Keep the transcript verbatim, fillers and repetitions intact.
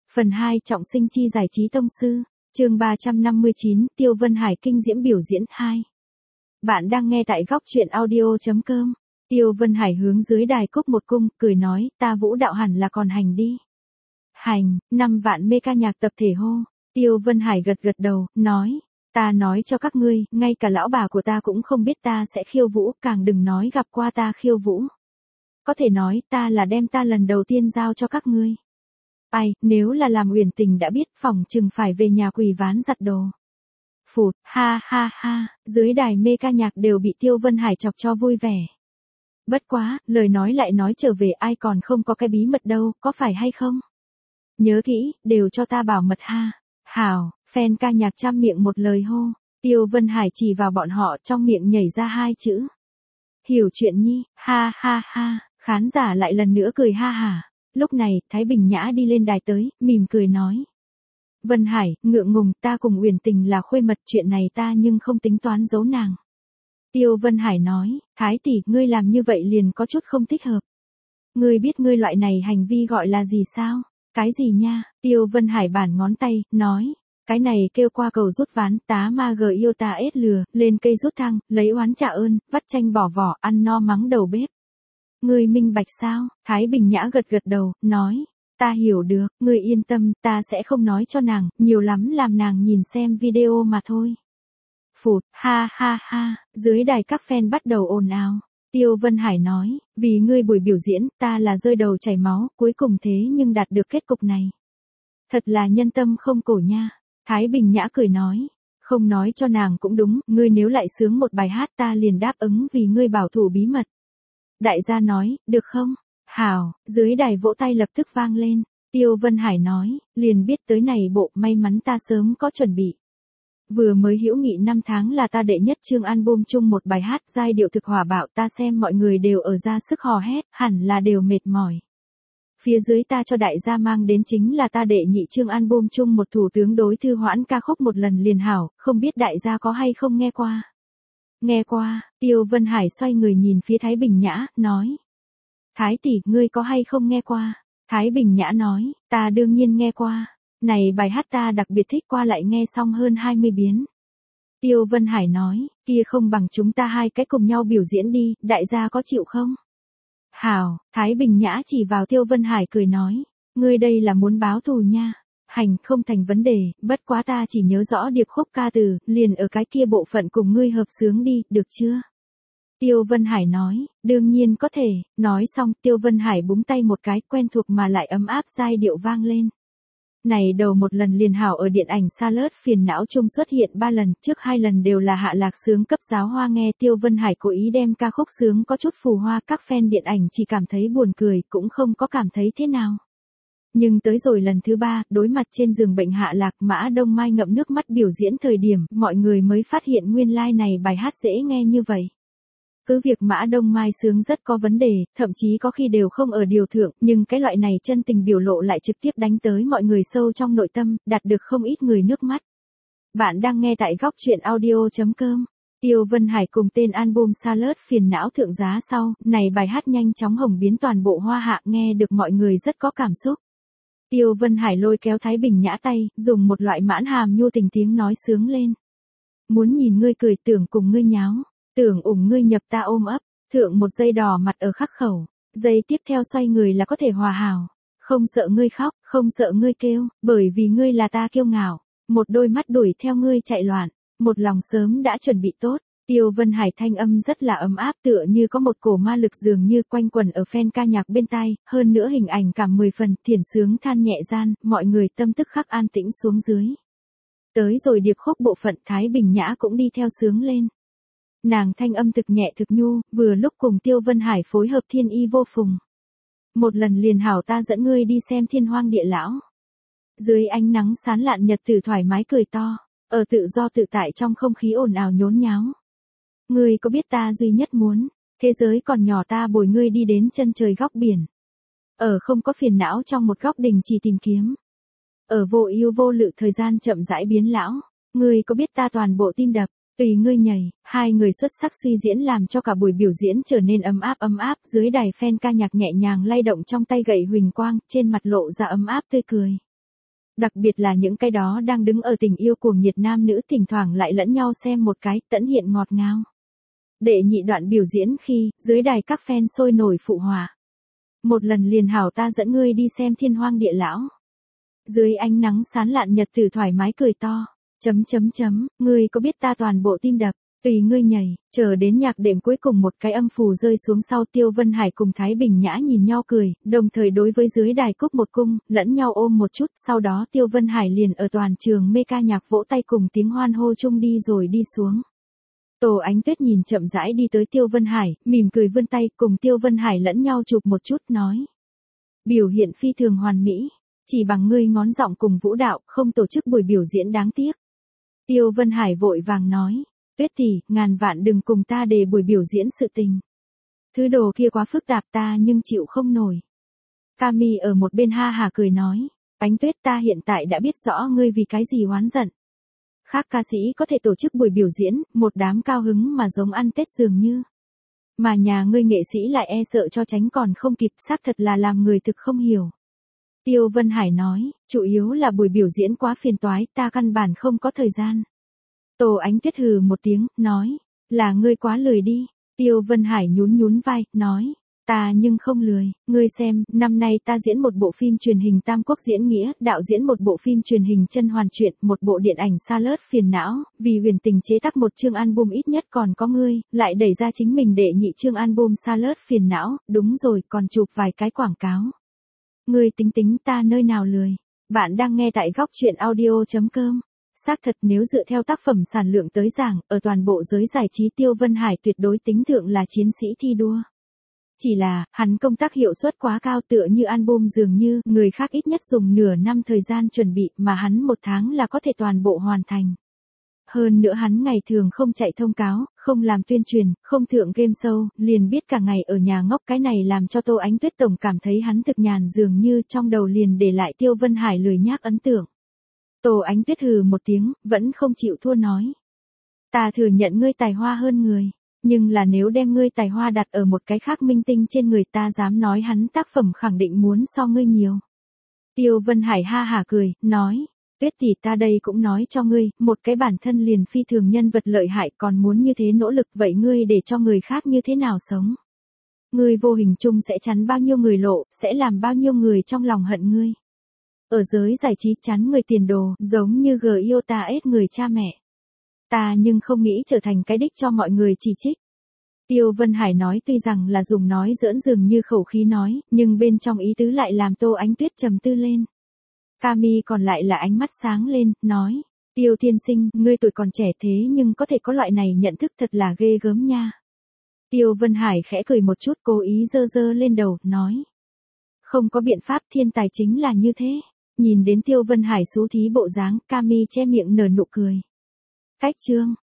Phần hai Trọng sinh chi giải trí tông sư. Chương ba trăm năm mươi chín, Tiêu Vân Hải kinh diễm biểu diễn hai. Bạn đang nghe tại góc truyện audio chấm com. Tiêu Vân Hải hướng dưới đài cúc một cung, cười nói, ta vũ đạo hẳn là còn hành đi. Hành, năm vạn mê ca nhạc tập thể hô. Tiêu Vân Hải gật gật đầu, nói, ta nói cho các ngươi, ngay cả lão bà của ta cũng không biết ta sẽ khiêu vũ, càng đừng nói gặp qua ta khiêu vũ. Có thể nói, ta là đem ta lần đầu tiên giao cho các ngươi. Ai, nếu là làm Uyển Tình đã biết, phòng chừng phải về nhà quỳ ván giặt đồ. Phụt, ha ha ha, dưới đài mê ca nhạc đều bị Tiêu Vân Hải chọc cho vui vẻ. Bất quá, lời nói lại nói trở về, ai còn không có cái bí mật đâu, có phải hay không? Nhớ kỹ, đều cho ta bảo mật ha. Hảo, fan ca nhạc trăm miệng một lời hô. Tiêu Vân Hải chỉ vào bọn họ, trong miệng nhảy ra hai chữ. Hiểu chuyện nhi, ha ha ha, khán giả lại lần nữa cười ha hả. Lúc này, Thái Bình Nhã đi lên đài tới, mỉm cười nói. Vân Hải, ngượng ngùng, ta cùng Uyển Tình là khuê mật, chuyện này ta nhưng không tính toán giấu nàng. Tiêu Vân Hải nói, Thái tỷ, ngươi làm như vậy liền có chút không thích hợp. Ngươi biết ngươi loại này hành vi gọi là gì sao? Cái gì nha? Tiêu Vân Hải bản ngón tay, nói. Cái này kêu qua cầu rút ván, tá ma gờ yêu ta ết lừa, lên cây rút thăng, lấy oán trả ơn, vắt chanh bỏ vỏ, ăn no mắng đầu bếp. Ngươi minh bạch sao? Thái Bình Nhã gật gật đầu, nói. Ta hiểu được, ngươi yên tâm, ta sẽ không nói cho nàng, nhiều lắm làm nàng nhìn xem video mà thôi. Phụt, ha ha ha, dưới đài các fan bắt đầu ồn ào. Tiêu Vân Hải nói, vì ngươi buổi biểu diễn, ta là rơi đầu chảy máu, cuối cùng thế nhưng đạt được kết cục này. Thật là nhân tâm không cổ nha. Thái Bình Nhã cười nói, không nói cho nàng cũng đúng, ngươi nếu lại sướng một bài hát ta liền đáp ứng vì ngươi bảo thủ bí mật. Đại gia nói, được không? Hảo, dưới đài vỗ tay lập tức vang lên. Tiêu Vân Hải nói, liền biết tới này bộ, may mắn ta sớm có chuẩn bị. Vừa mới hữu nghị năm tháng là ta đệ nhất chương album chung một bài hát giai điệu thực hỏa bạo, ta xem mọi người đều ở ra sức hò hét, hẳn là đều mệt mỏi. Phía dưới ta cho đại gia mang đến chính là ta đệ nhị chương album chung một thủ tướng đối thư hoãn ca khúc một lần liền hảo, không biết đại gia có hay không nghe qua. Nghe qua, Tiêu Vân Hải xoay người nhìn phía Thái Bình Nhã, nói. Thái tỷ, ngươi có hay không nghe qua? Thái Bình Nhã nói, ta đương nhiên nghe qua. Này bài hát ta đặc biệt thích, qua lại nghe xong hơn hai mươi biến. Tiêu Vân Hải nói, kia không bằng chúng ta hai cái cùng nhau biểu diễn đi, đại gia có chịu không? Hảo, Thái Bình Nhã chỉ vào Tiêu Vân Hải cười nói, ngươi đây là muốn báo thù nha. Hành, không thành vấn đề, bất quá ta chỉ nhớ rõ điệp khúc ca từ, liền ở cái kia bộ phận cùng ngươi hợp sướng đi, được chưa? Tiêu Vân Hải nói, đương nhiên có thể, nói xong Tiêu Vân Hải búng tay một cái, quen thuộc mà lại ấm áp giai điệu vang lên. Này đầu một lần liền hảo ở điện ảnh Salad phiền não chung xuất hiện ba lần, trước hai lần đều là hạ lạc sướng cấp giáo hoa nghe. Tiêu Vân Hải cố ý đem ca khúc sướng có chút phù hoa, các fan điện ảnh chỉ cảm thấy buồn cười, cũng không có cảm thấy thế nào. Nhưng tới rồi lần thứ ba, đối mặt trên giường bệnh hạ lạc, Mã Đông Mai ngậm nước mắt biểu diễn thời điểm, mọi người mới phát hiện nguyên lai like này bài hát dễ nghe như vậy. Cứ việc Mã Đông Mai sướng rất có vấn đề, thậm chí có khi đều không ở điều thượng, nhưng cái loại này chân tình biểu lộ lại trực tiếp đánh tới mọi người sâu trong nội tâm, đạt được không ít người nước mắt. Bạn đang nghe tại góc truyện audio chấm com. Tiêu Vân Hải cùng tên album Salad phiền não thượng giá sau, này bài hát nhanh chóng hồng biến toàn bộ Hoa Hạ, nghe được mọi người rất có cảm xúc. Tiêu Vân Hải lôi kéo Thái Bình Nhã tay, dùng một loại mãn hàm nhu tình tiếng nói sướng lên. Muốn nhìn ngươi cười, tưởng cùng ngươi nháo. Tưởng ủng ngươi nhập ta ôm ấp, thượng một giây đỏ mặt ở khắc khẩu, giây tiếp theo xoay người là có thể hòa hảo, không sợ ngươi khóc, không sợ ngươi kêu, bởi vì ngươi là ta kiêu ngạo, một đôi mắt đuổi theo ngươi chạy loạn, một lòng sớm đã chuẩn bị tốt. Tiêu Vân Hải thanh âm rất là ấm áp, tựa như có một cổ ma lực dường như quanh quẩn ở fan ca nhạc bên tai, hơn nữa hình ảnh cảm mười phần, thiền sướng than nhẹ gian, mọi người tâm tức khắc an tĩnh xuống dưới. Tới rồi điệp khúc bộ phận, Thái Bình Nhã cũng đi theo sướng lên. Nàng thanh âm thực nhẹ thực nhu, vừa lúc cùng Tiêu Vân Hải phối hợp thiên y vô phùng. Một lần liền hảo, ta dẫn ngươi đi xem thiên hoang địa lão. Dưới ánh nắng sáng lạn nhật tử thoải mái cười to, ở tự do tự tại trong không khí ồn ào nhốn nháo. Ngươi có biết ta duy nhất muốn, thế giới còn nhỏ ta bồi ngươi đi đến chân trời góc biển. Ở không có phiền não trong một góc đình chỉ tìm kiếm. Ở vô ưu vô lự thời gian chậm rãi biến lão, ngươi có biết ta toàn bộ tim đập. Tùy ngươi nhảy, hai người xuất sắc suy diễn làm cho cả buổi biểu diễn trở nên ấm áp ấm áp, dưới đài fan ca nhạc nhẹ nhàng lay động trong tay gậy huỳnh quang, trên mặt lộ ra ấm áp tươi cười. Đặc biệt là những cái đó đang đứng ở tình yêu cuồng nhiệt nam nữ thỉnh thoảng lại lẫn nhau xem một cái, tẫn hiện ngọt ngào. Đệ nhị đoạn biểu diễn khi, dưới đài các fan sôi nổi phụ họa. Một lần liền hảo ta dẫn ngươi đi xem thiên hoang địa lão. Dưới ánh nắng sáng lạn nhật tử thoải mái cười to. Chấm chấm chấm, ngươi có biết ta toàn bộ tim đập, tùy ngươi nhảy, chờ đến nhạc đệm cuối cùng một cái âm phù rơi xuống sau Tiêu Vân Hải cùng Thái Bình Nhã nhìn nhau cười, đồng thời đối với dưới đài cúc một cung, lẫn nhau ôm một chút, sau đó Tiêu Vân Hải liền ở toàn trường mê ca nhạc vỗ tay cùng tiếng hoan hô chung đi rồi đi xuống. Tô Ánh Tuyết nhìn chậm rãi đi tới Tiêu Vân Hải, mỉm cười vươn tay cùng Tiêu Vân Hải lẫn nhau chụp một chút nói. Biểu hiện phi thường hoàn mỹ, chỉ bằng ngươi ngón giọng cùng vũ đạo, không tổ chức buổi biểu diễn đáng tiếc. Tiêu Vân Hải vội vàng nói, Tuyết tỷ, ngàn vạn đừng cùng ta đề buổi biểu diễn sự tình. Thứ đồ kia quá phức tạp ta nhưng chịu không nổi. Cami ở một bên ha hà cười nói, Ánh Tuyết ta hiện tại đã biết rõ ngươi vì cái gì oán giận. Khác ca sĩ có thể tổ chức buổi biểu diễn, một đám cao hứng mà giống ăn Tết dường như. Mà nhà ngươi nghệ sĩ lại e sợ cho tránh còn không kịp, xác thật là làm người thực không hiểu. Tiêu Vân Hải nói, chủ yếu là buổi biểu diễn quá phiền toái, ta căn bản không có thời gian. Tô Ánh Tuyết hừ một tiếng, nói, là ngươi quá lười đi. Tiêu Vân Hải nhún nhún vai, nói, ta nhưng không lười, ngươi xem, năm nay ta diễn một bộ phim truyền hình Tam Quốc diễn nghĩa, đạo diễn một bộ phim truyền hình chân hoàn truyện, một bộ điện ảnh Sa Lớt phiền não, vì huyền tình chế tác một chương album ít nhất còn có ngươi, lại đẩy ra chính mình đệ nhị chương album Sa Lớt phiền não, đúng rồi, còn chụp vài cái quảng cáo. Ngươi tính tính ta nơi nào lười. Bạn đang nghe tại góc truyện audio chấm com. Xác thật nếu dựa theo tác phẩm sản lượng tới giảng, ở toàn bộ giới giải trí Tiêu Vân Hải tuyệt đối tính thượng là chiến sĩ thi đua. Chỉ là, hắn công tác hiệu suất quá cao tựa như album dường như, người khác ít nhất dùng nửa năm thời gian chuẩn bị, mà hắn một tháng là có thể toàn bộ hoàn thành. Hơn nữa hắn ngày thường không chạy thông cáo, không làm tuyên truyền, không thượng game show, liền biết cả ngày ở nhà ngốc, cái này làm cho Tô Ánh Tuyết tổng cảm thấy hắn thực nhàn dường như trong đầu liền để lại Tiêu Vân Hải lười nhác ấn tượng. Tô Ánh Tuyết hừ một tiếng, vẫn không chịu thua nói. Ta thừa nhận ngươi tài hoa hơn người, nhưng là nếu đem ngươi tài hoa đặt ở một cái khác minh tinh trên người ta dám nói hắn tác phẩm khẳng định muốn so ngươi nhiều. Tiêu Vân Hải ha hả cười, nói. Tuyết tỷ ta đây cũng nói cho ngươi, một cái bản thân liền phi thường nhân vật lợi hại còn muốn như thế nỗ lực vậy ngươi để cho người khác như thế nào sống. Ngươi vô hình chung sẽ chắn bao nhiêu người lộ, sẽ làm bao nhiêu người trong lòng hận ngươi. Ở giới giải trí chắn người tiền đồ, giống như gờ yêu ta ết người cha mẹ. Ta nhưng không nghĩ trở thành cái đích cho mọi người chỉ trích. Tiêu Vân Hải nói tuy rằng là dùng nói giỡn dường như khẩu khí nói, nhưng bên trong ý tứ lại làm Tô Ánh Tuyết trầm tư lên. Cami còn lại là ánh mắt sáng lên, nói, Tiêu tiên sinh, ngươi tuổi còn trẻ thế nhưng có thể có loại này nhận thức thật là ghê gớm nha. Tiêu Vân Hải khẽ cười một chút cố ý dơ dơ lên đầu, nói. Không có biện pháp thiên tài chính là như thế. Nhìn đến Tiêu Vân Hải xú thí bộ dáng, Cami che miệng nở nụ cười. Cách chương.